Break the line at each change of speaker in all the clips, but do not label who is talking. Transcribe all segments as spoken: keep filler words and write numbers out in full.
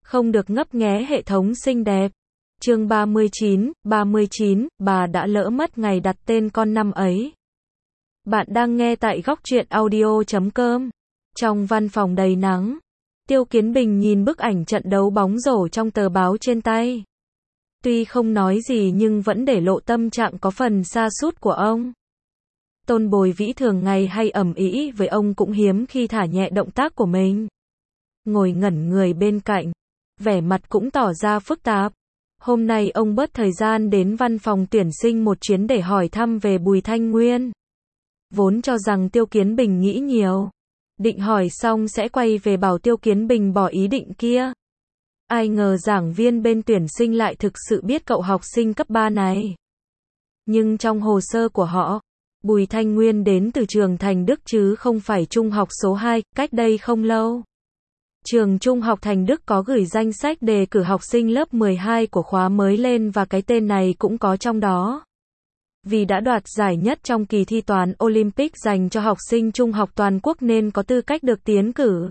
Không được ngấp nghé hệ thống xinh đẹp. Chương ba mươi chín, ba mươi chín, bà đã lỡ mất ngày đặt tên con năm ấy. Bạn đang nghe tại góc truyện audio chấm com. Trong văn phòng đầy nắng, Tiêu Kiến Bình nhìn bức ảnh trận đấu bóng rổ trong tờ báo trên tay. Tuy không nói gì nhưng vẫn để lộ tâm trạng có phần sa sút của ông. Tôn Bồi Vĩ thường ngày hay ầm ĩ với ông cũng hiếm khi thả nhẹ động tác của mình. Ngồi ngẩn người bên cạnh, vẻ mặt cũng tỏ ra phức tạp. Hôm nay ông bớt thời gian đến văn phòng tuyển sinh một chuyến để hỏi thăm về Bùi Thanh Nguyên. Vốn cho rằng Tiêu Kiến Bình nghĩ nhiều, định hỏi xong sẽ quay về bảo Tiêu Kiến Bình bỏ ý định kia. Ai ngờ giảng viên bên tuyển sinh lại thực sự biết cậu học sinh cấp ba này. Nhưng trong hồ sơ của họ, Bùi Thanh Nguyên đến từ trường Thành Đức chứ không phải trung học số hai, cách đây không lâu. Trường Trung học Thành Đức có gửi danh sách đề cử học sinh lớp mười hai của khóa mới lên và cái tên này cũng có trong đó. Vì đã đoạt giải nhất trong kỳ thi toán Olympic dành cho học sinh trung học toàn quốc nên có tư cách được tiến cử.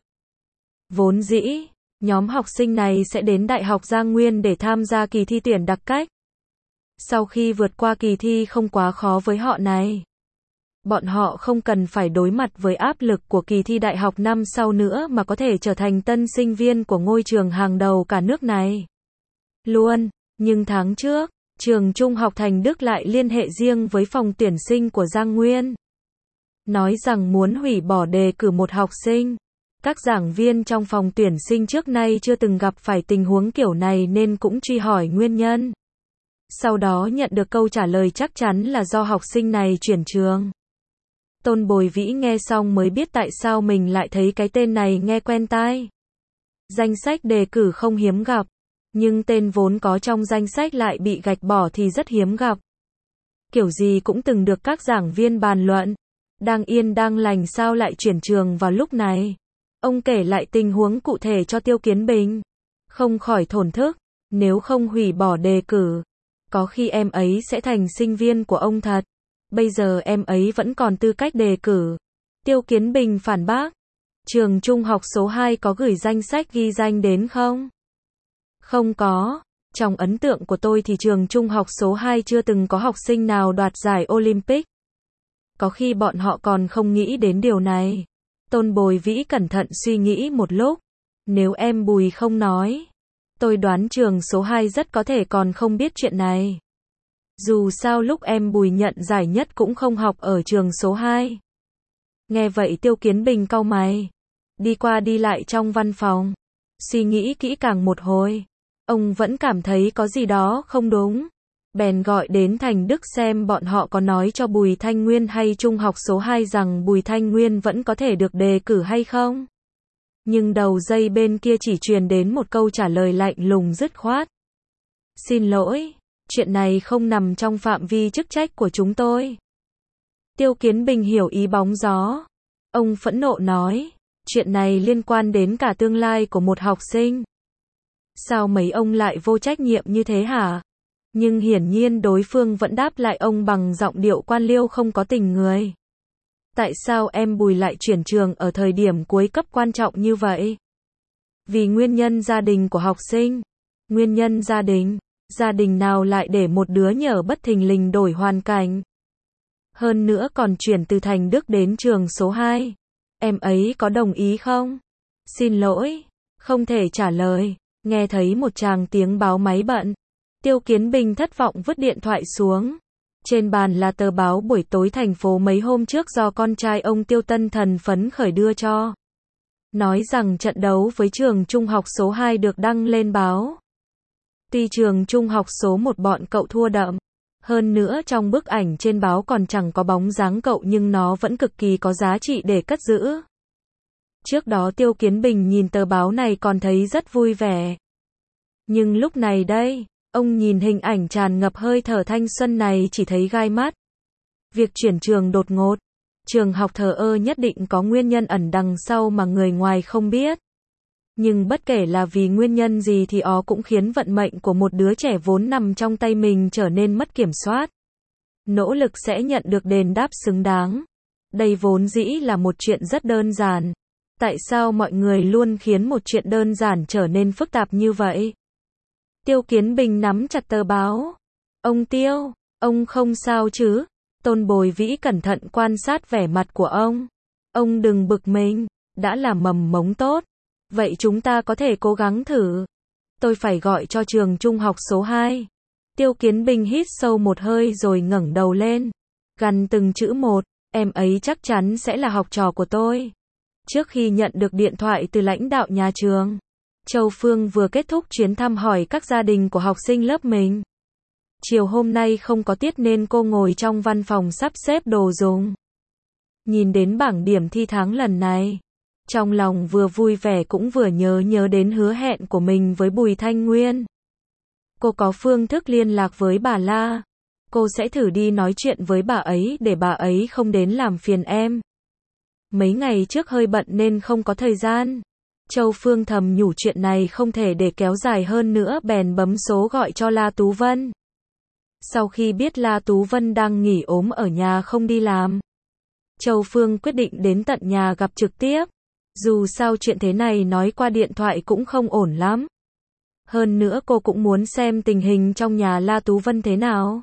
Vốn dĩ, nhóm học sinh này sẽ đến Đại học Giang Nguyên để tham gia kỳ thi tuyển đặc cách. Sau khi vượt qua kỳ thi không quá khó với họ này, bọn họ không cần phải đối mặt với áp lực của kỳ thi đại học năm sau nữa mà có thể trở thành tân sinh viên của ngôi trường hàng đầu cả nước này. Luôn, nhưng tháng trước, trường Trung học Thành Đức lại liên hệ riêng với phòng tuyển sinh của Giang Nguyên. Nói rằng muốn hủy bỏ đề cử một học sinh. Các giảng viên trong phòng tuyển sinh trước nay chưa từng gặp phải tình huống kiểu này nên cũng truy hỏi nguyên nhân. Sau đó nhận được câu trả lời chắc chắn là do học sinh này chuyển trường. Tôn Bồi Vĩ nghe xong mới biết tại sao mình lại thấy cái tên này nghe quen tai. Danh sách đề cử không hiếm gặp, nhưng tên vốn có trong danh sách lại bị gạch bỏ thì rất hiếm gặp. Kiểu gì cũng từng được các giảng viên bàn luận. Đang yên đang lành sao lại chuyển trường vào lúc này. Ông kể lại tình huống cụ thể cho Tiêu Kiến Bình. Không khỏi thổn thức, nếu không hủy bỏ đề cử, có khi em ấy sẽ thành sinh viên của ông thật. Bây giờ em ấy vẫn còn tư cách đề cử. Tiêu Kiến Bình phản bác. Trường trung học số hai có gửi danh sách ghi danh đến không? Không có. Trong ấn tượng của tôi thì trường trung học số hai chưa từng có học sinh nào đoạt giải Olympic. Có khi bọn họ còn không nghĩ đến điều này. Tôn Bồi Vĩ cẩn thận suy nghĩ một lúc. Nếu em Bùi không nói, tôi đoán trường số hai rất có thể còn không biết chuyện này. Dù sao lúc em Bùi nhận giải nhất cũng không học ở trường số hai. Nghe vậy Tiêu Kiến Bình cau mày, đi qua đi lại trong văn phòng, suy nghĩ kỹ càng một hồi. Ông vẫn cảm thấy có gì đó không đúng. Bèn gọi đến Thành Đức xem bọn họ có nói cho Bùi Thanh Nguyên hay trung học số hai rằng Bùi Thanh Nguyên vẫn có thể được đề cử hay không. Nhưng đầu dây bên kia chỉ truyền đến một câu trả lời lạnh lùng dứt khoát. Xin lỗi, chuyện này không nằm trong phạm vi chức trách của chúng tôi. Tiêu Kiến Bình hiểu ý bóng gió. Ông phẫn nộ nói, chuyện này liên quan đến cả tương lai của một học sinh. Sao mấy ông lại vô trách nhiệm như thế hả? Nhưng hiển nhiên đối phương vẫn đáp lại ông bằng giọng điệu quan liêu không có tình người. Tại sao em Bùi lại chuyển trường ở thời điểm cuối cấp quan trọng như vậy? Vì nguyên nhân gia đình của học sinh. Nguyên nhân gia đình? Gia đình nào lại để một đứa nhở bất thình lình đổi hoàn cảnh? Hơn nữa còn chuyển từ Thành Đức đến trường số hai. Em ấy có đồng ý không? Xin lỗi, không thể trả lời. Nghe thấy một tràng tiếng báo máy bận, Tiêu Kiến Bình thất vọng vứt điện thoại xuống. Trên bàn là tờ báo buổi tối thành phố mấy hôm trước do con trai ông Tiêu Tân Thần phấn khởi đưa cho. Nói rằng trận đấu với trường trung học số hai được đăng lên báo. Tuy trường trung học số một bọn cậu thua đậm, hơn nữa trong bức ảnh trên báo còn chẳng có bóng dáng cậu nhưng nó vẫn cực kỳ có giá trị để cất giữ. Trước đó Tiêu Kiến Bình nhìn tờ báo này còn thấy rất vui vẻ. Nhưng lúc này đây, ông nhìn hình ảnh tràn ngập hơi thở thanh xuân này chỉ thấy gai mắt. Việc chuyển trường đột ngột, trường học thờ ơ nhất định có nguyên nhân ẩn đằng sau mà người ngoài không biết. Nhưng bất kể là vì nguyên nhân gì thì ó cũng khiến vận mệnh của một đứa trẻ vốn nằm trong tay mình trở nên mất kiểm soát. Nỗ lực sẽ nhận được đền đáp xứng đáng. Đây vốn dĩ là một chuyện rất đơn giản. Tại sao mọi người luôn khiến một chuyện đơn giản trở nên phức tạp như vậy? Tiêu Kiến Bình nắm chặt tờ báo. Ông Tiêu, ông không sao chứ? Tôn Bồi Vĩ cẩn thận quan sát vẻ mặt của ông. Ông đừng bực mình, đã là mầm mống tốt. Vậy chúng ta có thể cố gắng thử. Tôi phải gọi cho trường trung học số hai. Tiêu Kiến Bình hít sâu một hơi rồi ngẩng đầu lên. Gằn từng chữ một, em ấy chắc chắn sẽ là học trò của tôi. Trước khi nhận được điện thoại từ lãnh đạo nhà trường, Châu Phương vừa kết thúc chuyến thăm hỏi các gia đình của học sinh lớp mình. Chiều hôm nay không có tiết nên cô ngồi trong văn phòng sắp xếp đồ dùng. Nhìn đến bảng điểm thi tháng lần này, trong lòng vừa vui vẻ cũng vừa nhớ nhớ đến hứa hẹn của mình với Bùi Thanh Nguyên. Cô có phương thức liên lạc với bà La. Cô sẽ thử đi nói chuyện với bà ấy để bà ấy không đến làm phiền em. Mấy ngày trước hơi bận nên không có thời gian. Châu Phương thầm nhủ chuyện này không thể để kéo dài hơn nữa bèn bấm số gọi cho La Tú Vân. Sau khi biết La Tú Vân đang nghỉ ốm ở nhà không đi làm, Châu Phương quyết định đến tận nhà gặp trực tiếp. Dù sao chuyện thế này nói qua điện thoại cũng không ổn lắm. Hơn nữa cô cũng muốn xem tình hình trong nhà La Tú Vân thế nào.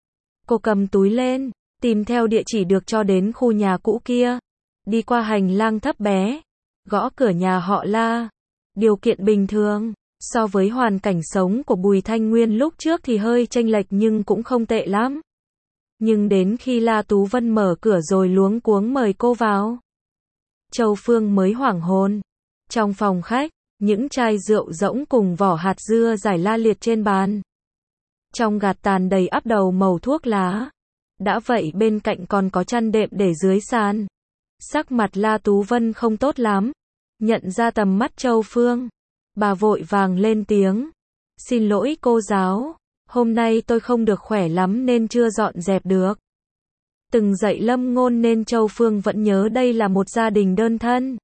Cô cầm túi lên, tìm theo địa chỉ được cho đến khu nhà cũ kia. Đi qua hành lang thấp bé, gõ cửa nhà họ La. Điều kiện bình thường, so với hoàn cảnh sống của Bùi Thanh Nguyên lúc trước thì hơi chênh lệch nhưng cũng không tệ lắm. Nhưng đến khi La Tú Vân mở cửa rồi luống cuống mời cô vào, Châu Phương mới hoảng hồn. Trong phòng khách, những chai rượu rỗng cùng vỏ hạt dưa rải la liệt trên bàn. Trong gạt tàn đầy ắp đầu màu thuốc lá. Đã vậy bên cạnh còn có chăn đệm để dưới sàn. Sắc mặt La Tú Vân không tốt lắm. Nhận ra tầm mắt Châu Phương, bà vội vàng lên tiếng. Xin lỗi cô giáo, hôm nay tôi không được khỏe lắm nên chưa dọn dẹp được. Từng dạy Lâm Ngôn nên Châu Phương vẫn nhớ đây là một gia đình đơn thân.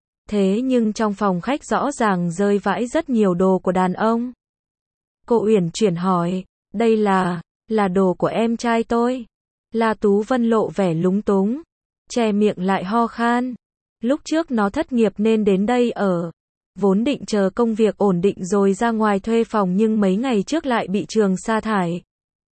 Thế nhưng trong phòng khách rõ ràng rơi vãi rất nhiều đồ của đàn ông. Cô uyển chuyển hỏi, đây là, là đồ của em trai tôi. La Tú Vân lộ vẻ lúng túng, che miệng lại ho khan. Lúc trước nó thất nghiệp nên đến đây ở. Vốn định chờ công việc ổn định rồi ra ngoài thuê phòng nhưng mấy ngày trước lại bị trường sa thải.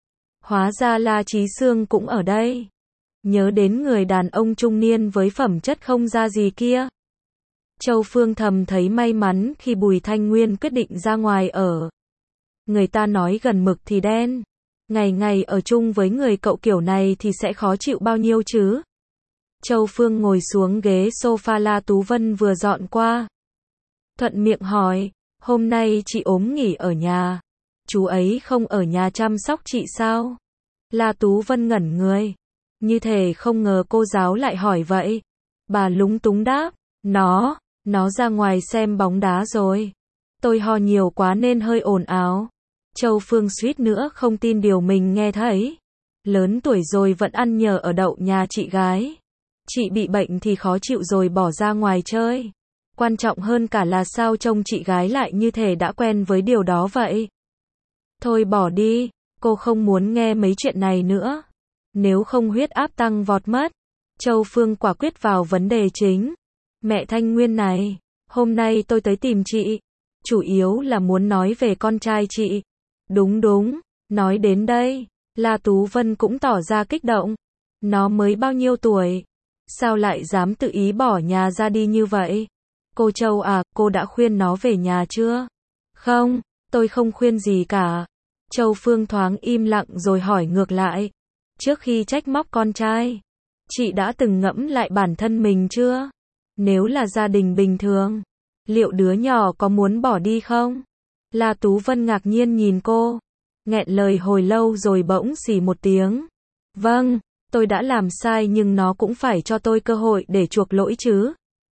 Hóa ra La Chí Sương cũng ở đây. Nhớ đến người đàn ông trung niên với phẩm chất không ra gì kia. Châu Phương thầm thấy may mắn khi Bùi Thanh Nguyên quyết định ra ngoài ở. Người ta nói gần mực thì đen. Ngày ngày ở chung với người cậu kiểu này thì sẽ khó chịu bao nhiêu chứ. Châu Phương ngồi xuống ghế sofa La Tú Vân vừa dọn qua. Thuận miệng hỏi, hôm nay chị ốm nghỉ ở nhà. Chú ấy không ở nhà chăm sóc chị sao? La Tú Vân ngẩn người. Như thể không ngờ cô giáo lại hỏi vậy. Bà lúng túng đáp, nó, nó ra ngoài xem bóng đá rồi. Tôi ho nhiều quá nên hơi ồn ào. Châu Phương suýt nữa không tin điều mình nghe thấy. Lớn tuổi rồi vẫn ăn nhờ ở đậu nhà chị gái. Chị bị bệnh thì khó chịu rồi bỏ ra ngoài chơi. Quan trọng hơn cả là sao trông chị gái lại như thể đã quen với điều đó vậy. Thôi bỏ đi, cô không muốn nghe mấy chuyện này nữa. Nếu không huyết áp tăng vọt mất. Châu Phương quả quyết vào vấn đề chính. Mẹ Thanh Nguyên này, hôm nay tôi tới tìm chị. Chủ yếu là muốn nói về con trai chị. Đúng đúng, nói đến đây, La Tú Vân cũng tỏ ra kích động. Nó mới bao nhiêu tuổi? Sao lại dám tự ý bỏ nhà ra đi như vậy? Cô Châu à, cô đã khuyên nó về nhà chưa? Không, tôi không khuyên gì cả. Châu Phương thoáng im lặng rồi hỏi ngược lại. Trước khi trách móc con trai, chị đã từng ngẫm lại bản thân mình chưa? Nếu là gia đình bình thường, liệu đứa nhỏ có muốn bỏ đi không? La Tú Vân ngạc nhiên nhìn cô, nghẹn lời hồi lâu rồi bỗng xì một tiếng. Vâng, tôi đã làm sai nhưng nó cũng phải cho tôi cơ hội để chuộc lỗi chứ.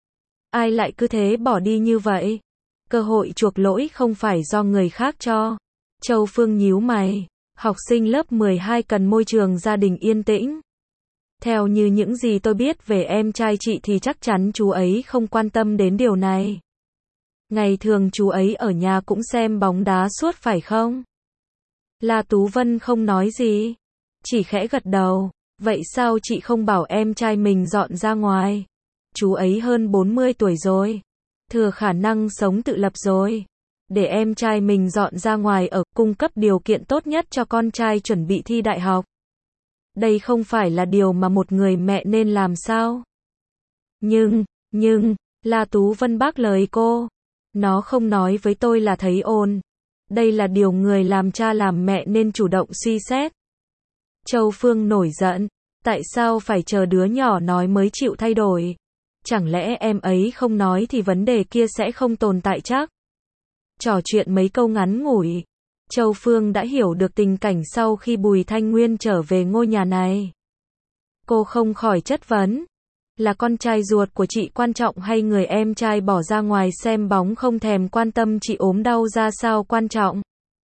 Ai lại cứ thế bỏ đi như vậy? Cơ hội chuộc lỗi không phải do người khác cho. Châu Phương nhíu mày, học sinh lớp mười hai cần môi trường gia đình yên tĩnh. Theo như những gì tôi biết về em trai chị thì chắc chắn chú ấy không quan tâm đến điều này. Ngày thường chú ấy ở nhà cũng xem bóng đá suốt phải không? La Tú Vân không nói gì, chỉ khẽ gật đầu. Vậy sao chị không bảo em trai mình dọn ra ngoài? chú ấy hơn bốn mươi tuổi rồi, thừa khả năng sống tự lập rồi. Để em trai mình dọn ra ngoài ở, cung cấp điều kiện tốt nhất cho con trai chuẩn bị thi đại học. Đây không phải là điều mà một người mẹ nên làm sao? Nhưng, nhưng, La Tú Vân bác lời cô. Nó không nói với tôi là thấy ồn. Đây là điều người làm cha làm mẹ nên chủ động suy xét. Châu Phương nổi giận. Tại sao phải chờ đứa nhỏ nói mới chịu thay đổi? Chẳng lẽ em ấy không nói thì vấn đề kia sẽ không tồn tại chắc? Trò chuyện mấy câu ngắn ngủi, Châu Phương đã hiểu được tình cảnh sau khi Bùi Thanh Nguyên trở về ngôi nhà này. Cô không khỏi chất vấn, là con trai ruột của chị quan trọng hay người em trai bỏ ra ngoài xem bóng không thèm quan tâm chị ốm đau ra sao quan trọng?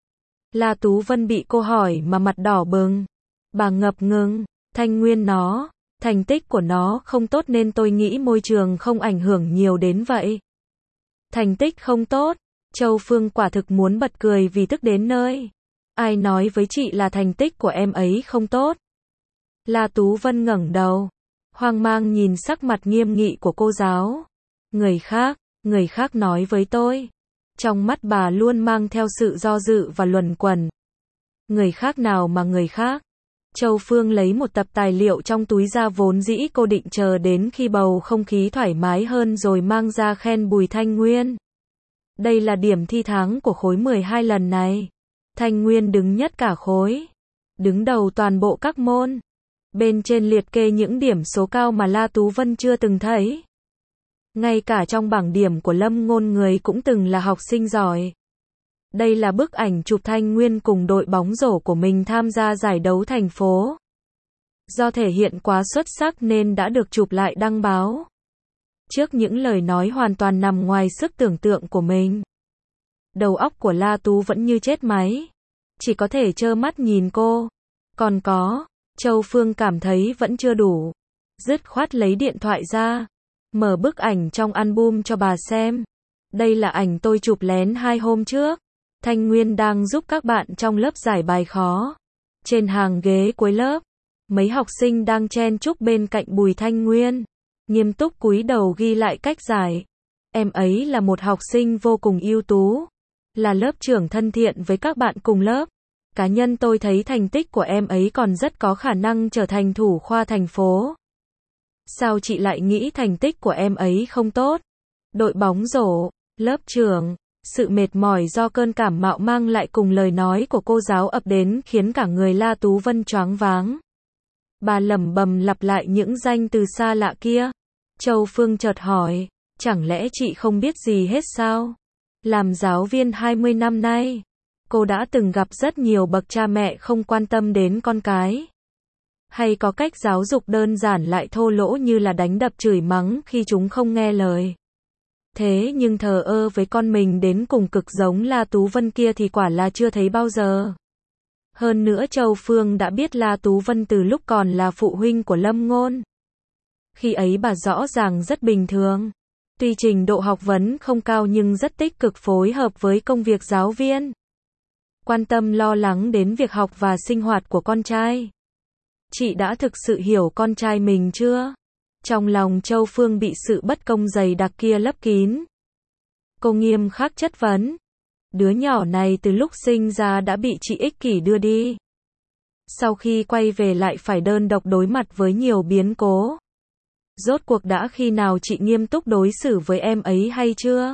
La Tú Vân bị cô hỏi mà mặt đỏ bừng. Bà ngập ngừng, Thanh Nguyên nó, thành tích của nó không tốt nên tôi nghĩ môi trường không ảnh hưởng nhiều đến vậy. Thành tích không tốt? Châu Phương quả thực muốn bật cười vì tức đến nơi. Ai nói với chị là thành tích của em ấy không tốt? La Tú Vân ngẩng đầu, hoang mang nhìn sắc mặt nghiêm nghị của cô giáo. Người khác, người khác nói với tôi. Trong mắt bà luôn mang theo sự do dự và luẩn quẩn. Người khác nào mà người khác? Châu Phương lấy một tập tài liệu trong túi ra, vốn dĩ cô định chờ đến khi bầu không khí thoải mái hơn rồi mang ra khen Bùi Thanh Nguyên. Đây là điểm thi tháng của khối mười hai lần này. Thanh Nguyên đứng nhất cả khối, đứng đầu toàn bộ các môn. Bên trên liệt kê những điểm số cao mà La Tú Vân chưa từng thấy. Ngay cả trong bảng điểm của Lâm Ngôn Người cũng từng là học sinh giỏi. Đây là bức ảnh chụp Thanh Nguyên cùng đội bóng rổ của mình tham gia giải đấu thành phố. Do thể hiện quá xuất sắc nên đã được chụp lại đăng báo. Trước những lời nói hoàn toàn nằm ngoài sức tưởng tượng của mình, đầu óc của La Tú vẫn như chết máy, chỉ có thể trơ mắt nhìn cô. Còn có, Châu Phương cảm thấy vẫn chưa đủ, dứt khoát lấy điện thoại ra, mở bức ảnh trong album cho bà xem. Đây là ảnh tôi chụp lén hai hôm trước. Thanh Nguyên đang giúp các bạn trong lớp giải bài khó. Trên hàng ghế cuối lớp, mấy học sinh đang chen chúc bên cạnh Bùi Thanh Nguyên, nghiêm túc cúi đầu ghi lại cách giải. Em ấy là một học sinh vô cùng ưu tú, là lớp trưởng thân thiện với các bạn cùng lớp. Cá nhân tôi thấy thành tích của em ấy còn rất có khả năng trở thành thủ khoa thành phố. Sao chị lại nghĩ thành tích của em ấy không tốt? Đội bóng rổ, lớp trưởng, sự mệt mỏi do cơn cảm mạo mang lại cùng lời nói của cô giáo ập đến khiến cả người La Tú Vân choáng váng. Bà lẩm bẩm lặp lại những danh từ xa lạ kia. Châu Phương chợt hỏi, chẳng lẽ chị không biết gì hết sao? Làm giáo viên hai mươi năm nay, cô đã từng gặp rất nhiều bậc cha mẹ không quan tâm đến con cái. Hay có cách giáo dục đơn giản lại thô lỗ như là đánh đập chửi mắng khi chúng không nghe lời. Thế nhưng thờ ơ với con mình đến cùng cực giống La Tú Vân kia thì quả là chưa thấy bao giờ. Hơn nữa Châu Phương đã biết La Tú Vân từ lúc còn là phụ huynh của Lâm Ngôn. Khi ấy bà rõ ràng rất bình thường. Tuy trình độ học vấn không cao nhưng rất tích cực phối hợp với công việc giáo viên. Quan tâm lo lắng đến việc học và sinh hoạt của con trai. Chị đã thực sự hiểu con trai mình chưa? Trong lòng Châu Phương bị sự bất công dày đặc kia lấp kín. Cô nghiêm khắc chất vấn. Đứa nhỏ này từ lúc sinh ra đã bị chị ích kỷ đưa đi. Sau khi quay về lại phải đơn độc đối mặt với nhiều biến cố. Rốt cuộc đã khi nào chị nghiêm túc đối xử với em ấy hay chưa?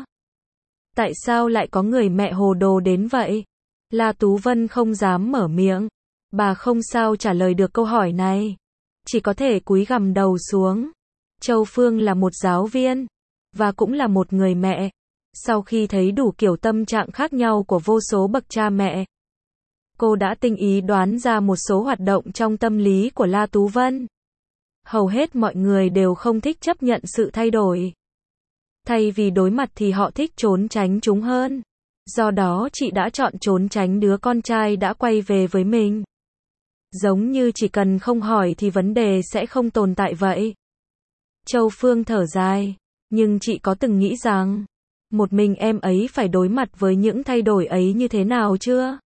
Tại sao lại có người mẹ hồ đồ đến vậy? La Tú Vân không dám mở miệng. Bà không sao trả lời được câu hỏi này. Chỉ có thể cúi gằm đầu xuống. Châu Phương là một giáo viên, và cũng là một người mẹ. Sau khi thấy đủ kiểu tâm trạng khác nhau của vô số bậc cha mẹ, cô đã tinh ý đoán ra một số hoạt động trong tâm lý của La Tú Vân. Hầu hết mọi người đều không thích chấp nhận sự thay đổi. Thay vì đối mặt thì họ thích trốn tránh chúng hơn. Do đó chị đã chọn trốn tránh đứa con trai đã quay về với mình. Giống như chỉ cần không hỏi thì vấn đề sẽ không tồn tại vậy. Châu Phương thở dài. Nhưng chị có từng nghĩ rằng, một mình em ấy phải đối mặt với những thay đổi ấy như thế nào chưa?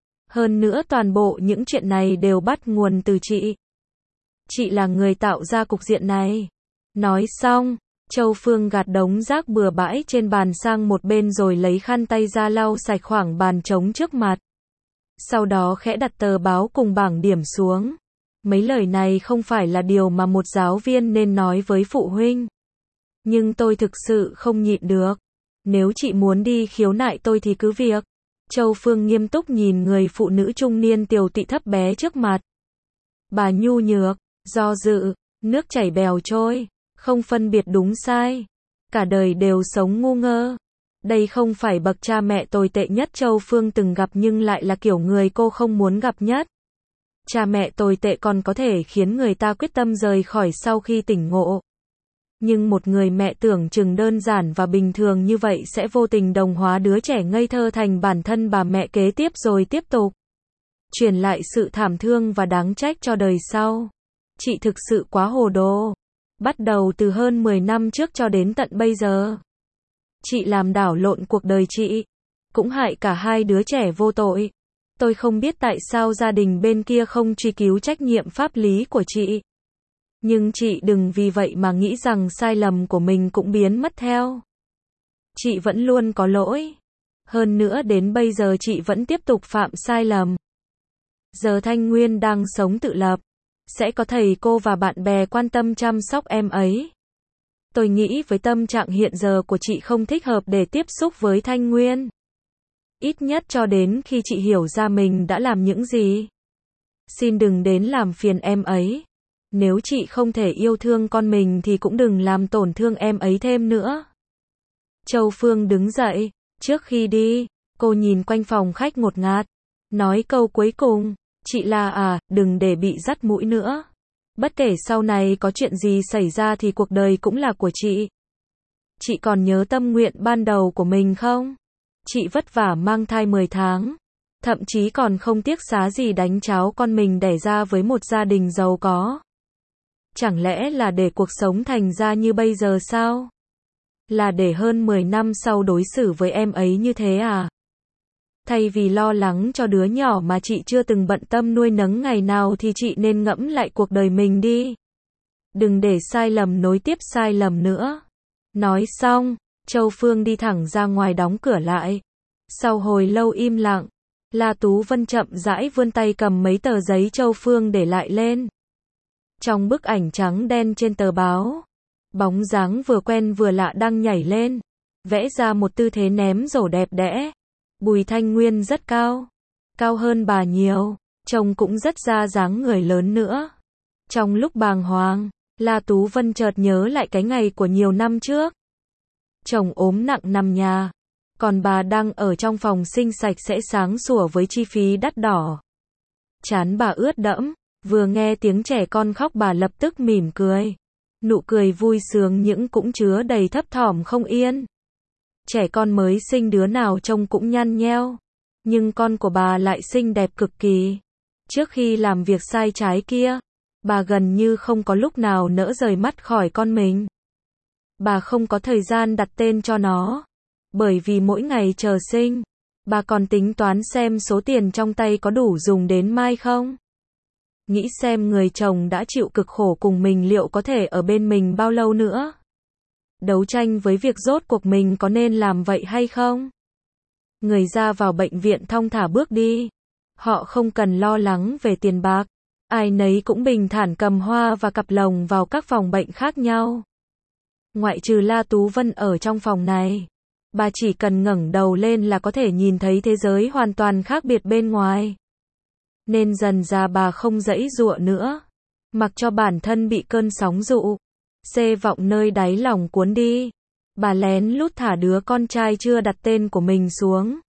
Hơn nữa toàn bộ những chuyện này đều bắt nguồn từ chị. Chị là người tạo ra cục diện này. Nói xong, Châu Phương gạt đống rác bừa bãi trên bàn sang một bên rồi lấy khăn tay ra lau sạch khoảng bàn trống trước mặt. Sau đó khẽ đặt tờ báo cùng bảng điểm xuống. Mấy lời này không phải là điều mà một giáo viên nên nói với phụ huynh. Nhưng tôi thực sự không nhịn được. Nếu chị muốn đi khiếu nại tôi thì cứ việc. Châu Phương nghiêm túc nhìn người phụ nữ trung niên tiều tụy thấp bé trước mặt. Bà nhu nhược, do dự, nước chảy bèo trôi, không phân biệt đúng sai. Cả đời đều sống ngu ngơ. Đây không phải bậc cha mẹ tồi tệ nhất Châu Phương từng gặp nhưng lại là kiểu người cô không muốn gặp nhất. Cha mẹ tồi tệ còn có thể khiến người ta quyết tâm rời khỏi sau khi tỉnh ngộ. Nhưng một người mẹ tưởng chừng đơn giản và bình thường như vậy sẽ vô tình đồng hóa đứa trẻ ngây thơ thành bản thân bà mẹ kế tiếp rồi tiếp tục truyền lại sự thảm thương và đáng trách cho đời sau. Chị thực sự quá hồ đồ. Bắt đầu từ hơn mười năm trước cho đến tận bây giờ. Chị làm đảo lộn cuộc đời chị. Cũng hại cả hai đứa trẻ vô tội. Tôi không biết tại sao gia đình bên kia không truy cứu trách nhiệm pháp lý của chị. Nhưng chị đừng vì vậy mà nghĩ rằng sai lầm của mình cũng biến mất theo. Chị vẫn luôn có lỗi. Hơn nữa đến bây giờ chị vẫn tiếp tục phạm sai lầm. Giờ Thanh Nguyên đang sống tự lập. Sẽ có thầy cô và bạn bè quan tâm chăm sóc em ấy. Tôi nghĩ với tâm trạng hiện giờ của chị không thích hợp để tiếp xúc với Thanh Nguyên. Ít nhất cho đến khi chị hiểu ra mình đã làm những gì. Xin đừng đến làm phiền em ấy. Nếu chị không thể yêu thương con mình thì cũng đừng làm tổn thương em ấy thêm nữa. Châu Phương đứng dậy. Trước khi đi, cô nhìn quanh phòng khách ngột ngạt. Nói câu cuối cùng. Chị là à, đừng để bị dắt mũi nữa. Bất kể sau này có chuyện gì xảy ra thì cuộc đời cũng là của chị. Chị còn nhớ tâm nguyện ban đầu của mình không? Chị vất vả mang thai mười tháng. Thậm chí còn không tiếc xá gì đánh cháo con mình đẻ ra với một gia đình giàu có. Chẳng lẽ là để cuộc sống thành ra như bây giờ sao? Là để hơn mười năm sau đối xử với em ấy như thế à? Thay vì lo lắng cho đứa nhỏ mà chị chưa từng bận tâm nuôi nấng ngày nào thì chị nên ngẫm lại cuộc đời mình đi. Đừng để sai lầm nối tiếp sai lầm nữa. Nói xong, Châu Phương đi thẳng ra ngoài đóng cửa lại. Sau hồi lâu im lặng, La Tú Vân chậm rãi vươn tay cầm mấy tờ giấy Châu Phương để lại lên. Trong bức ảnh trắng đen trên tờ báo, bóng dáng vừa quen vừa lạ đang nhảy lên, vẽ ra một tư thế ném rổ đẹp đẽ. Bùi Thanh Nguyên rất cao, cao hơn bà nhiều, trông cũng rất ra dáng người lớn nữa. Trong lúc bàng hoàng, La Tú Vân chợt nhớ lại cái ngày của nhiều năm trước. Chồng ốm nặng nằm nhà, còn bà đang ở trong phòng sinh sạch sẽ sáng sủa với chi phí đắt đỏ. Trán bà ướt đẫm, vừa nghe tiếng trẻ con khóc bà lập tức mỉm cười. Nụ cười vui sướng nhưng cũng chứa đầy thấp thỏm không yên. Trẻ con mới sinh đứa nào trông cũng nhăn nheo, nhưng con của bà lại xinh đẹp cực kỳ. Trước khi làm việc sai trái kia, bà gần như không có lúc nào nỡ rời mắt khỏi con mình. Bà không có thời gian đặt tên cho nó, bởi vì mỗi ngày chờ sinh, bà còn tính toán xem số tiền trong tay có đủ dùng đến mai không. Nghĩ xem người chồng đã chịu cực khổ cùng mình liệu có thể ở bên mình bao lâu nữa. Đấu tranh với việc rốt cuộc mình có nên làm vậy hay không. Người ra vào bệnh viện thong thả bước đi. Họ không cần lo lắng về tiền bạc. Ai nấy cũng bình thản cầm hoa và cặp lồng vào các phòng bệnh khác nhau. Ngoại trừ La Tú Vân ở trong phòng này. Bà chỉ cần ngẩng đầu lên là có thể nhìn thấy thế giới hoàn toàn khác biệt bên ngoài. Nên dần ra bà không giãy giụa nữa. Mặc cho bản thân bị cơn sóng dụ. Xê vọng nơi đáy lòng cuốn đi. Bà lén lút thả đứa con trai chưa đặt tên của mình xuống.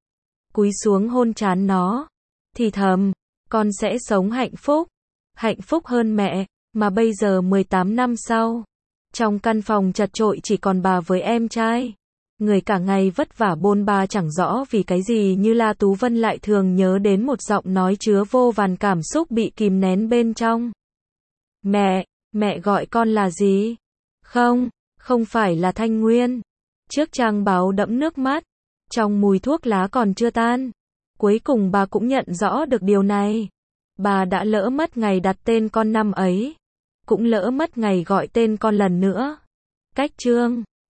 Cúi xuống hôn trán nó. Thì thầm, con sẽ sống hạnh phúc. Hạnh phúc hơn mẹ, mà bây giờ mười tám năm sau. Trong căn phòng chật chội chỉ còn bà với em trai. Người cả ngày vất vả bôn ba chẳng rõ vì cái gì như La Tú Vân lại thường nhớ đến một giọng nói chứa vô vàn cảm xúc bị kìm nén bên trong. Mẹ, mẹ gọi con là gì? Không, không phải là Thanh Nguyên. Trước trang báo đẫm nước mắt, trong mùi thuốc lá còn chưa tan. Cuối cùng bà cũng nhận rõ được điều này. Bà đã lỡ mất ngày đặt tên con năm ấy. Cũng lỡ mất ngày gọi tên con lần nữa. Cách chương